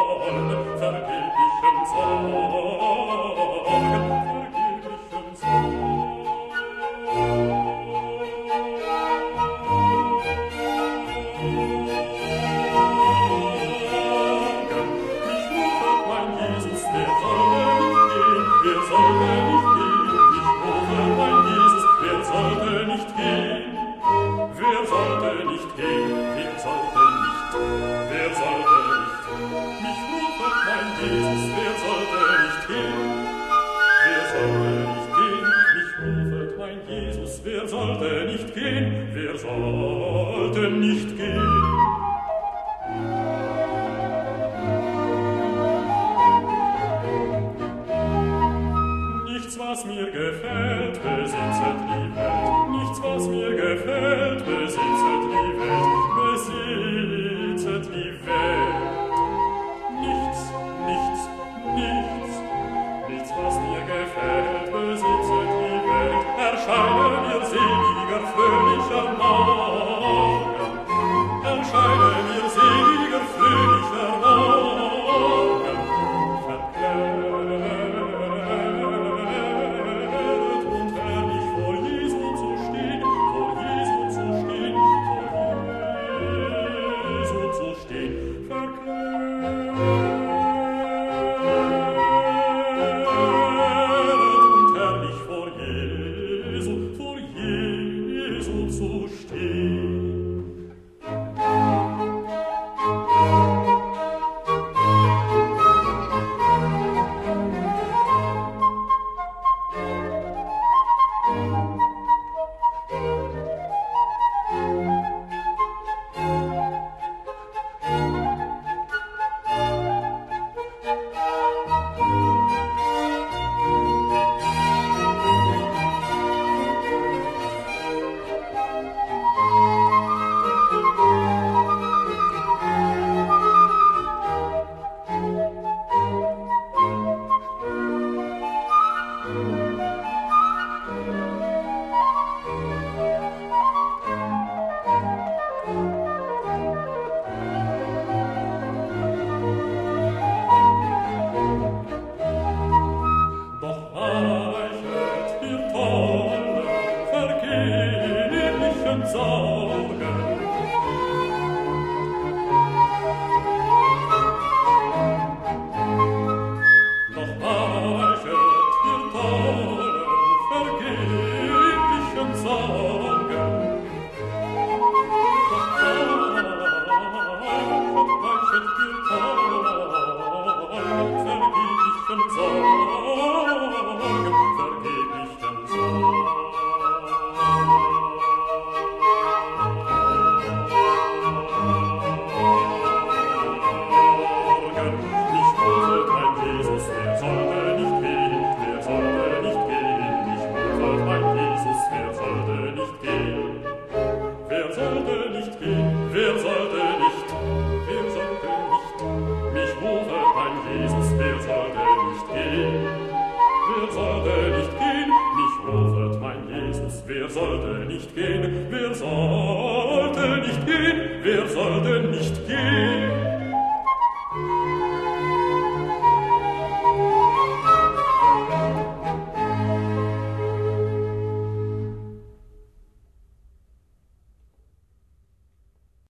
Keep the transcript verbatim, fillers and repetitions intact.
vergeblichen Sorgen, vergeblichen Sorgen. Wer sollte nicht gehen? Wer sollte nicht gehen? Nichts, was mir gefällt, besitzet die Welt. Nichts, was mir gefällt, besitzet die Welt. Besitzet die Welt. Nichts, nichts, nichts. Nichts, was mir gefällt, besitzet die Welt. Erscheine mir seliger, fröhlicher Morgen. Erscheine mir seliger, fröhlicher Morgen. Verklärt und herrlich vor Jesu zu stehen, vor Jesu zu stehen, vor Jesu zu stehen. Verklärt und herrlich vor Jesu, vor Jesu zu stehen. Wer sollte nicht gehen? Wer sollte nicht gehen? Wer sollte nicht gehen?